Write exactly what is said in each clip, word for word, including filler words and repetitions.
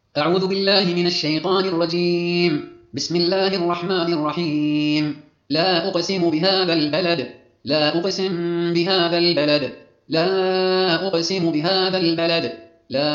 أعوذ بالله من الشيطان الرجيم. بسم الله الرحمن الرحيم. لا أقسم بهذا البلد لا أقسم بهذا البلد لا أقسم بهذا البلد لا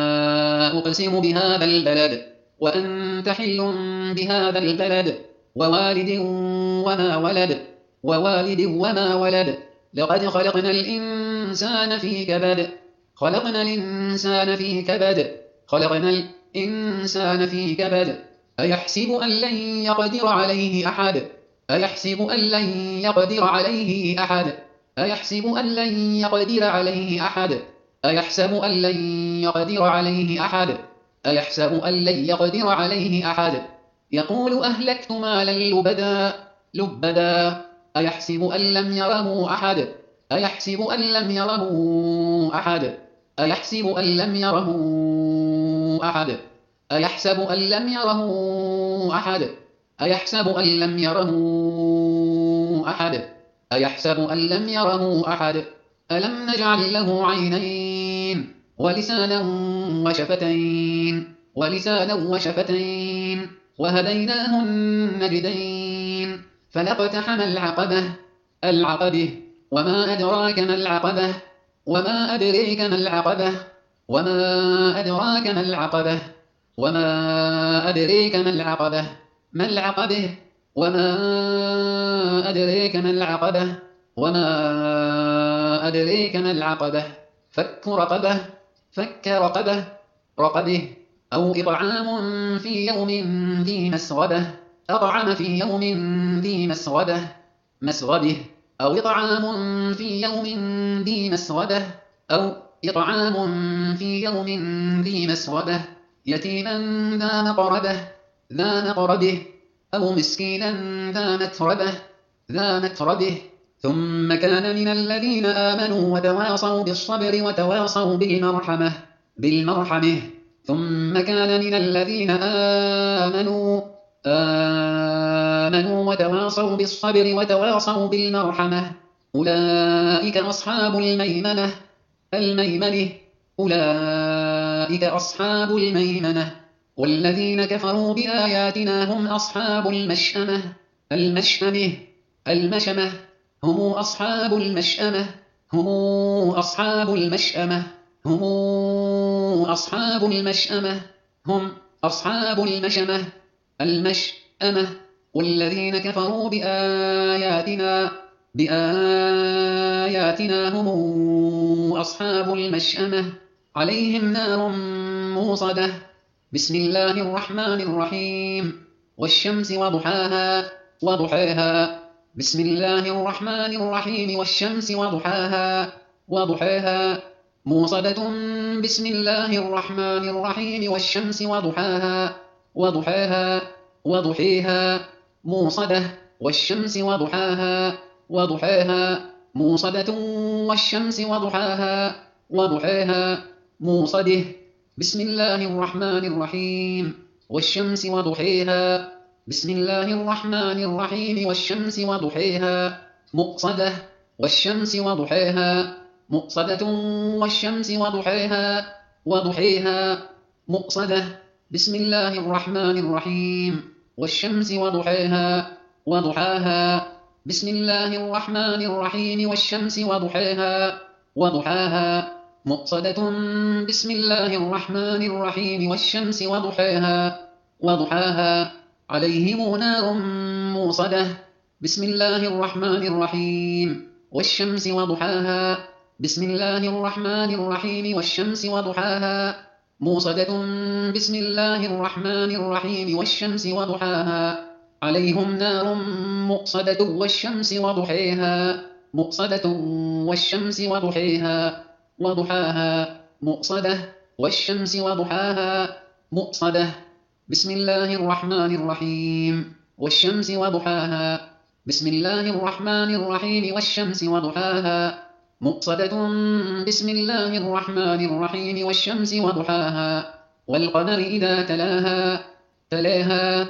أقسم بهذا البلد وأنت حل بهذا البلد ووالد وما ولد ووالد وما ولد لقد خلقنا الإنسان في كبد خلقنا الإنسان في كبد خلقنا الإنسان في كبد أيحسب أن لن يقدر عليه أحد أيحسب أن لن يقدر عليه أحد أيحسب أن لن يقدر عليه أحد أيحسب أن لن يقدر عليه أحد أيحسب أن لن يقدر عليه أحد يقول أهلكت مالا لبدا لبدا أيحسب أن لم يره أحد أيحسب أن لم يره أحد أيحسب أن لم يره أحد أيحسب أن لم يره أحد أيحسب أن لم يره أحد أيحسب أن لم يره أحد ألم نجعل له عينين ولسانا وشفتين ولسانا وشفتين وهديناه النجدين فلاقتحم العقبة العقبة وما أدراك ما العقبة وما أدريك ما العقبة وما أدراك ما العقبة وما أدريك ما العقبة ما العقبة وما أدريك ما العقبة وما أدريك ما العقبة فك رقبة فك رقبة رقبه أو إطعام في يوم ذي مسغبة أطعم في يوم ذي مسغبة مسغبه أو إطعام في يوم ذي مسغبة أو إطعام في يوم ذي مسغبة يتيما ذا مقربة ذا مقربه أو مسكينا ذا متربة ذا متربه ثم كان من الذين آمنوا وتواصوا بالصبر وتواصوا بالمرحمة بالمرحمة ثم كان من الذين آمنوا آمنوا وتواصوا بالصبر وتواصوا بالمرحمة أولئك أصحاب الميمنة الميمنة أولئك أصحاب الميمنة والذين كفروا بآياتنا هم أصحاب المشأمة المشأمة المشأمة هم أصحاب المشأمة هم أصحاب المشأمة هم أصحاب المشأمة هم أصحاب المشأمة المشأمة والذين كفروا بآياتنا بآياتنا هم أصحاب المشأمة عليهم نار موصدة بسم الله الرحمن الرحيم والشمس وضحاها وضحاها بسم الله الرحمن الرحيم والشمس وضحاها وضحاها موصدة بسم الله الرحمن الرحيم والشمس وضحاها وضحاها وضحيها موصدة والشمس وضحاها وضحاها موصدة والشمس وضحاها وضحاها موصده بسم الله الرحمن الرحيم والشمس وضحيها بسم الله الرحمن الرحيم والشمس وضحيها مقصدة والشمس وضحيها مقصدة والشمس وضحيها وضحيها مقصدة بسم الله الرحمن الرحيم والشمس وضحيها وضحاها بسم الله الرحمن الرحيم والشمس وضحيها وضحاها مقصدة بسم الله الرحمن الرحيم والشمس وضحيها وضحاها عليهم نار موصدة بسم الله الرحمن الرحيم والشمس وضحاها بسم الله الرحمن الرحيم والشمس وضحاها موصدة بسم الله الرحمن الرحيم والشمس وضحاها عليهم نار مقصدة والشمس وضحيها مقصدة والشمس وضحيها وضحاها مقصدة والشمس وضحاها مقصدة بسم الله الرحمن الرحيم والشمس وضحاها بسم الله الرحمن الرحيم والشمس وضحاها مقصدة بسم الله الرحمن الرحيم والشمس وضحاها والقمر إذا تلاها تلاها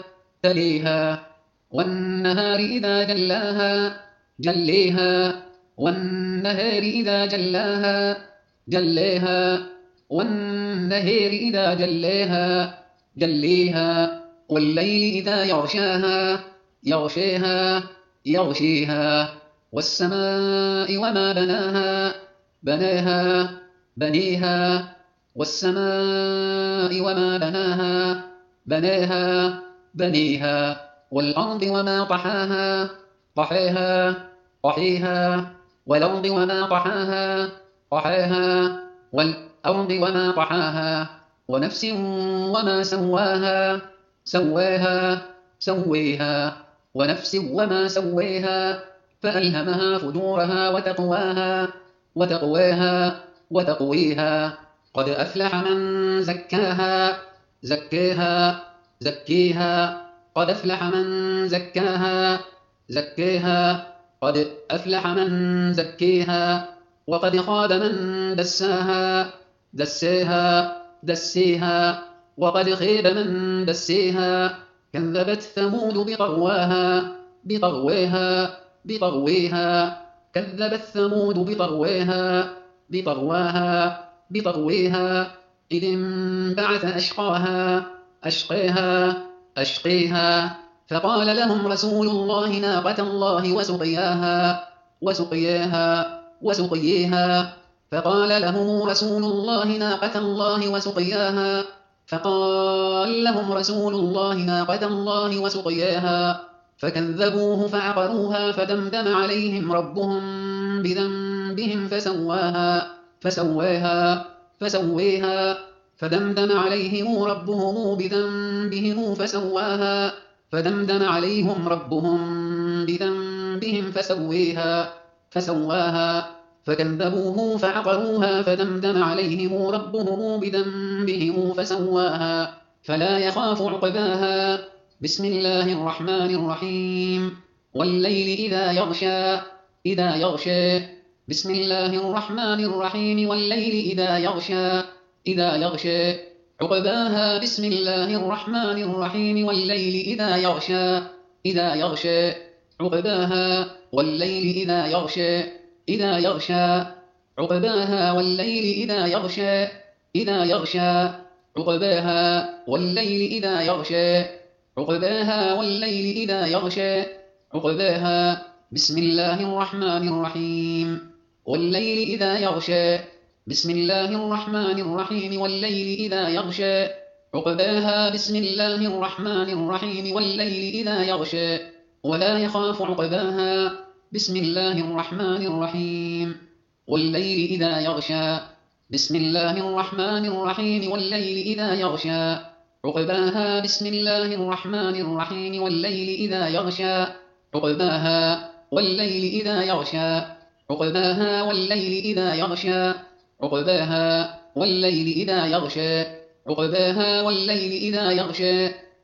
تليها والنهار إذا جلاها جليها والنهار إذا جلاها جليها والنهار إذا جلاها جليها والليل إذا يغشاها يغشيها يغشيها والسماء وما بناها بناها بنيها والسماء وما بناها بناها بنيها والأرض وما طحاها طحاها طحيها والأرض وما طحاها طحاها والأرض وما طحاها ونفس وما سواها سواها سويها ونفس وما سويها فألهمها فجورها وتقواها وتقواها وتقويها قد أفلح من زكاها زكاها زكيها قد أفلح من زكاها زكيها قد أفلح من زكيها وقد خاب من دساها دسيها دسيها وقد خيب من دسيها كذبت ثمود بطغواها بطغواها بطغويها كذبت ثمود بطغواها بطغواها بطغويها إذ انبعث أشقاها أشقيها أشقيها فقال لهم رسول الله ناقة الله وسقياها وسقياها وسقيها فقال لهم رسول الله ناقة الله وسقياها فقال لهم رسول الله ناقة الله وسقياها فكذبوه فعقروها فدمدم عليهم ربهم بذنبهم فسواها فسواها فسويها فدمدم عليهم ربهم بذنبهم فسواها فدمدم عليهم ربهم بذنبهم فسويها فسواها فكذبوه فعقروها فدمدم عليهم ربهم بذنبهم فسواها فلا يخاف عقباها بسم الله الرحمن الرحيم والليل إذا يغشى إذا يغشى بسم الله الرحمن الرحيم والليل إذا يغشى إذا يغشى عقباها بسم الله الرحمن الرحيم والليل إذا يغشى إذا يغشى عقباها والليل إذا يغشى إذا يغشى عقباها والليل إذا يغشى إذا يغشى عقباها والليل إذا يغشى عقباها والليل إذا يغشى عقباها بسم الله الرحمن الرحيم والليل إذا يغشى بسم الله الرحمن الرحيم والليل إذا يغشى عقباها بسم الله الرحمن الرحيم والليل إذا يغشى ولا يخاف عقباها بسم الله الرحمن الرحيم والليل إذا يغشى بسم الله الرحمن الرحيم والليل إذا يغشى عقباها بسم الله الرحمن الرحيم والليل إذا يغشى عقباها والليل إذا يغشى عقباها والليل إذا يغشى عقباها والليل إذا يغشى عقباها والليل إذا يغشى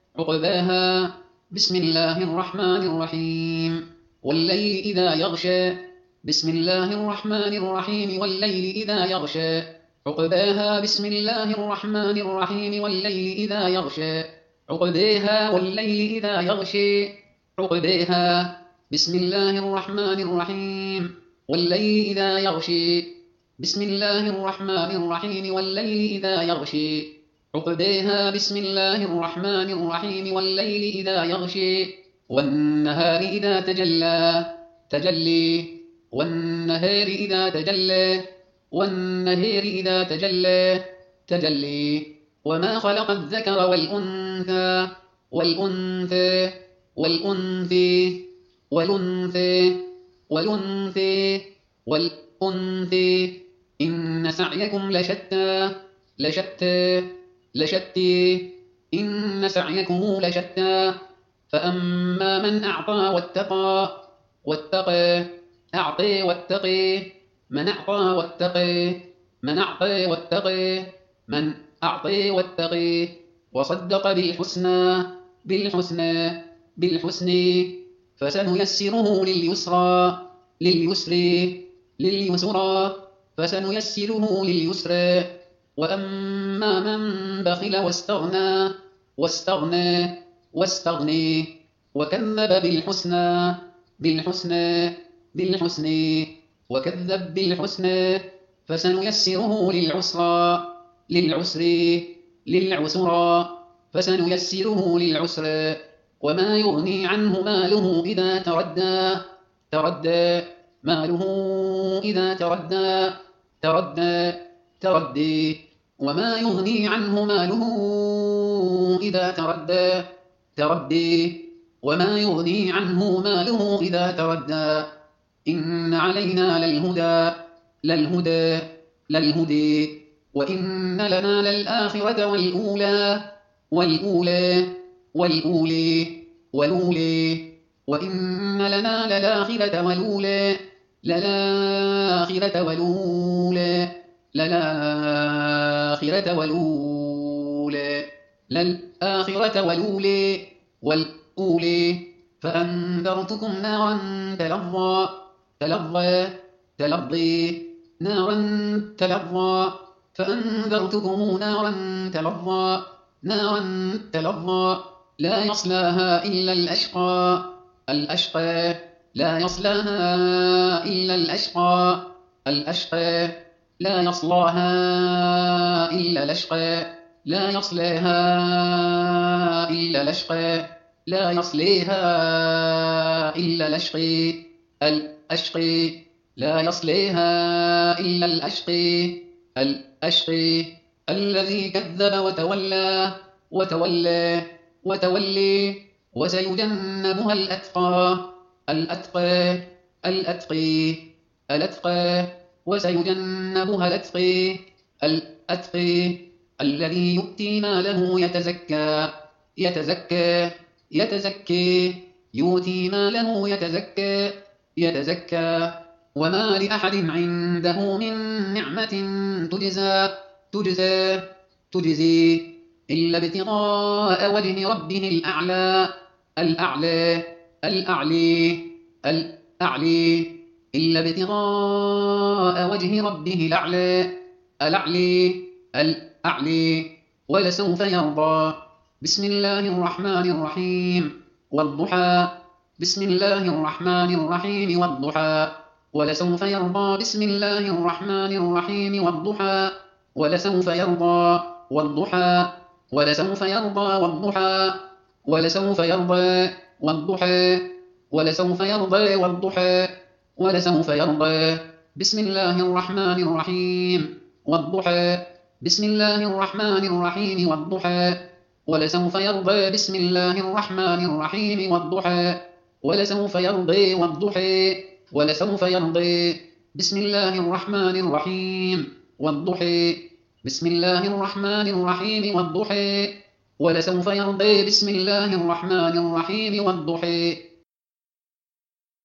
عقباها بسم الله الرحمن الرحيم والليل إذا يغشى بسم الله الرحمن الرحيم والليل إذا يغشى عقباها بسم الله الرحمن الرحيم والليل إذا يغشى عقباها والليل إذا يغشى عقباها بسم الله الرحمن الرحيم والليل إذا يغشى بسم الله الرحمن الرحيم والليل إذا يغشى عقباها بسم الله الرحمن الرحيم والليل إذا يغشى والنهار إذا تجلى تجلي والنهار إذا تجلى والنهار إذا تجلى تجلي وما خلق الذكر والأنثى والأنثى والأنثى والأنثى والأنثى والأنثى إن سعيكم لشتى لشتى لشتى إن سعيكم لشتى فأما من أعطى واتقى واتقى أعطي واتقي من أعطى واتقي من أعطي واتقي من أعطي واتقي وصدق بالحسنى بالحسنى بالحسنى فسنيسره لليسرى لليسر لليسرى فسنيسره لليسر وأما من بخل واستغنى واستغنى واستغني وكذب بالحسنى بالحسنى بالحسنى وكذب بالحسنى فسنيسره للعسرى للعسر للعسرى فسنيسره للعسر وما يغني عنه ماله إذا تردى تردى ماله إذا تردى تردى تردي وما يغني عنه ماله إذا تردى تردي وما يغني عنه ماله إذا تردى إن علينا للهدى للهدى للهدي وإن لنا للآخرة والأولى والأولى والأولي والأولي وإن لنا للآخرة والأولى للآخرة والأولى للآخرة والأولى للآخرة والأولى والأولي فأنذرتكم نارا تلظى تلظى تلظي نارا تلظى فأنذرتكم نارا تلظى نارا تلظى لا يصلاها إلا الأشقى الأشقى لا يصلاها إلا الأشقى الأشقى لا يصلاها إلا الأشقى لا يصلاها إلا الأشقى لا يصليها إلا الأشقي الأشقي لا يصليها إلا الأشقي الأشقي الذي كذب وتولى وتولى وتولي وسيجنبها الأتقى الأتقى الأتقي الأتقى وسيجنبها الأتقي الأتقي الذي يؤتي ماله يتزكى يتزكى يتزكي يؤتي ماله يتزكى يتزكى وما لأحد عنده من نعمة تجزى تجزى تجزي إلا ابتغاء وجه ربه الأعلى الأعلى الأعلي الأعلي إلا ابتغاء وجه ربه الأعلى الأعلي الأعلي ولسوف يرضى بسم الله الرحمن الرحيم والضحى بسم الله الرحمن الرحيم والضحى ولسوف يرضى بسم الله الرحمن الرحيم والضحى ولسوف يرضى والضحى ولسوف يرضى والضحى ولسوف يرضى والضحى ولسوف يرضى والضحى ولسوف يرضى بسم الله الرحمن الرحيم والضحى بسم الله الرحمن الرحيم والضحى ولسوف يرضى بسم الله الرحمن الرحيم والضحى ولسوف يرضى والضحى ولسوف يرضى بسم الله الرحمن الرحيم والضحى بسم الله الرحمن الرحيم والضحى ولسوف يرضى بسم الله الرحمن الرحيم والضحى